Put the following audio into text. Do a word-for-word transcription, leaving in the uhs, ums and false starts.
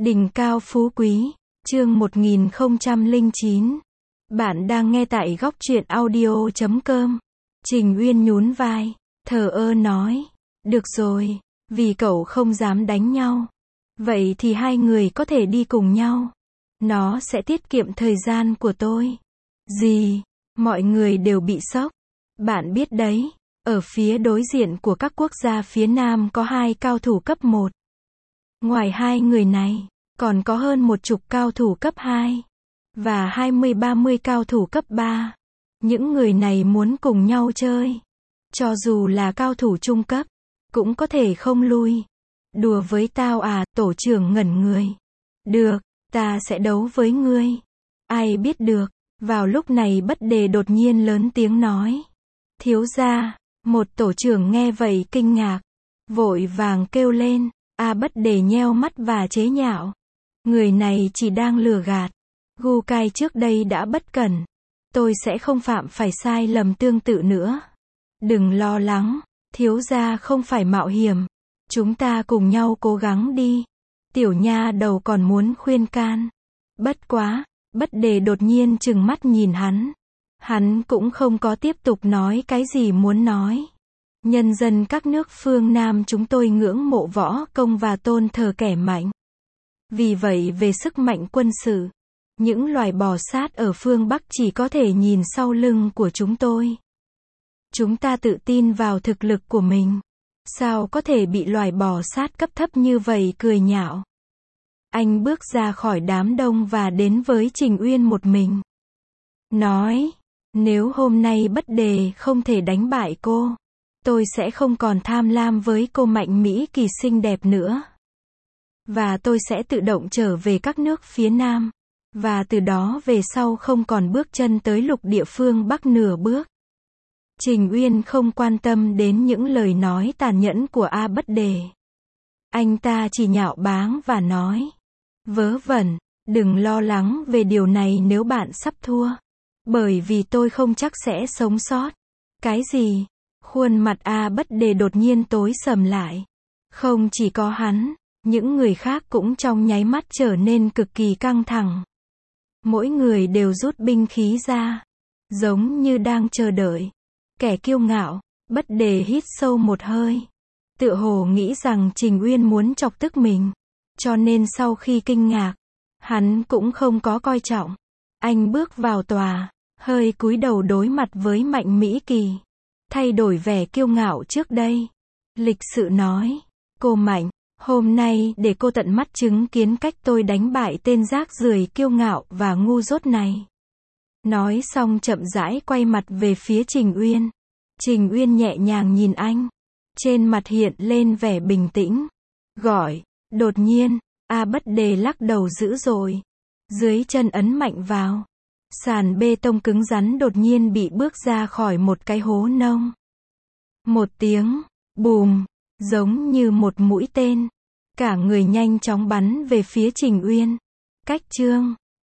Đỉnh cao phú quý, chương một nghìn không trăm lẻ chín. Bạn đang nghe tại góc truyện audio chấm com. Trình Uyên nhún vai, thờ ơ nói, được rồi, vì cậu không dám đánh nhau. Vậy thì hai người có thể đi cùng nhau. Nó sẽ tiết kiệm thời gian của tôi. Gì? Mọi người đều bị sốc. Bạn biết đấy, ở phía đối diện của các quốc gia phía Nam có hai cao thủ cấp một. Ngoài hai người này, còn có hơn một chục cao thủ cấp hai. Và hai mươi ba mươi cao thủ cấp ba. Những người này muốn cùng nhau chơi. Cho dù là cao thủ trung cấp, cũng có thể không lui. Đùa với tao à, tổ trưởng ngẩn người. Được, ta sẽ đấu với ngươi. Ai biết được, vào lúc này Bất Đề đột nhiên lớn tiếng nói. Thiếu gia, một tổ trưởng nghe vậy kinh ngạc. Vội vàng kêu lên, a Bất Đề nheo mắt và chế nhạo. Người này chỉ đang lừa gạt. Gu Cai trước đây đã bất cẩn. Tôi sẽ không phạm phải sai lầm tương tự nữa. Đừng lo lắng, thiếu gia không phải mạo hiểm. Chúng ta cùng nhau cố gắng đi. Tiểu nha đầu còn muốn khuyên can. Bất quá, Bất Đề đột nhiên trừng mắt nhìn hắn. Hắn cũng không có tiếp tục nói cái gì muốn nói. Nhân dân các nước phương Nam chúng tôi ngưỡng mộ võ công và tôn thờ kẻ mạnh. Vì vậy về sức mạnh quân sự, những loài bò sát ở phương Bắc chỉ có thể nhìn sau lưng của chúng tôi. Chúng ta tự tin vào thực lực của mình. Sao có thể bị loài bò sát cấp thấp như vậy cười nhạo. Anh bước ra khỏi đám đông và đến với Trình Uyên một mình. Nói, nếu hôm nay Bất Đề không thể đánh bại cô, tôi sẽ không còn tham lam với cô Mạnh Mỹ Kỳ xinh đẹp nữa. Và tôi sẽ tự động trở về các nước phía Nam. Và từ đó về sau không còn bước chân tới lục địa phương Bắc nửa bước. Trình Uyên không quan tâm đến những lời nói tàn nhẫn của A Bất Đề. Anh ta chỉ nhạo báng và nói. Vớ vẩn, đừng lo lắng về điều này nếu bạn sắp thua. Bởi vì tôi không chắc sẽ sống sót. Cái gì? Khuôn mặt A Bất Đề đột nhiên tối sầm lại. Không chỉ có hắn, những người khác cũng trong nháy mắt trở nên cực kỳ căng thẳng. Mỗi người đều rút binh khí ra, giống như đang chờ đợi. Kẻ kiêu ngạo, Bất Đề hít sâu một hơi. Tựa hồ nghĩ rằng Trình Uyên muốn chọc tức mình. Cho nên sau khi kinh ngạc, hắn cũng không có coi trọng. Anh bước vào tòa, hơi cúi đầu đối mặt với Mạnh Mỹ Kỳ. Thay đổi vẻ kiêu ngạo trước đây. Lịch sự nói, cô Mạnh, hôm nay để cô tận mắt chứng kiến cách tôi đánh bại tên rác rưởi kiêu ngạo và ngu dốt này. Nói xong chậm rãi quay mặt về phía Trình Uyên. Trình Uyên nhẹ nhàng nhìn anh. Trên mặt hiện lên vẻ bình tĩnh. Gọi, đột nhiên, A Bất Đề lắc đầu dữ dội. Dưới chân ấn mạnh vào. Sàn bê tông cứng rắn đột nhiên bị bước ra khỏi một cái hố nông. Một tiếng, bùm, giống như một mũi tên. Cả người nhanh chóng bắn về phía Trình Uyên. Cách chương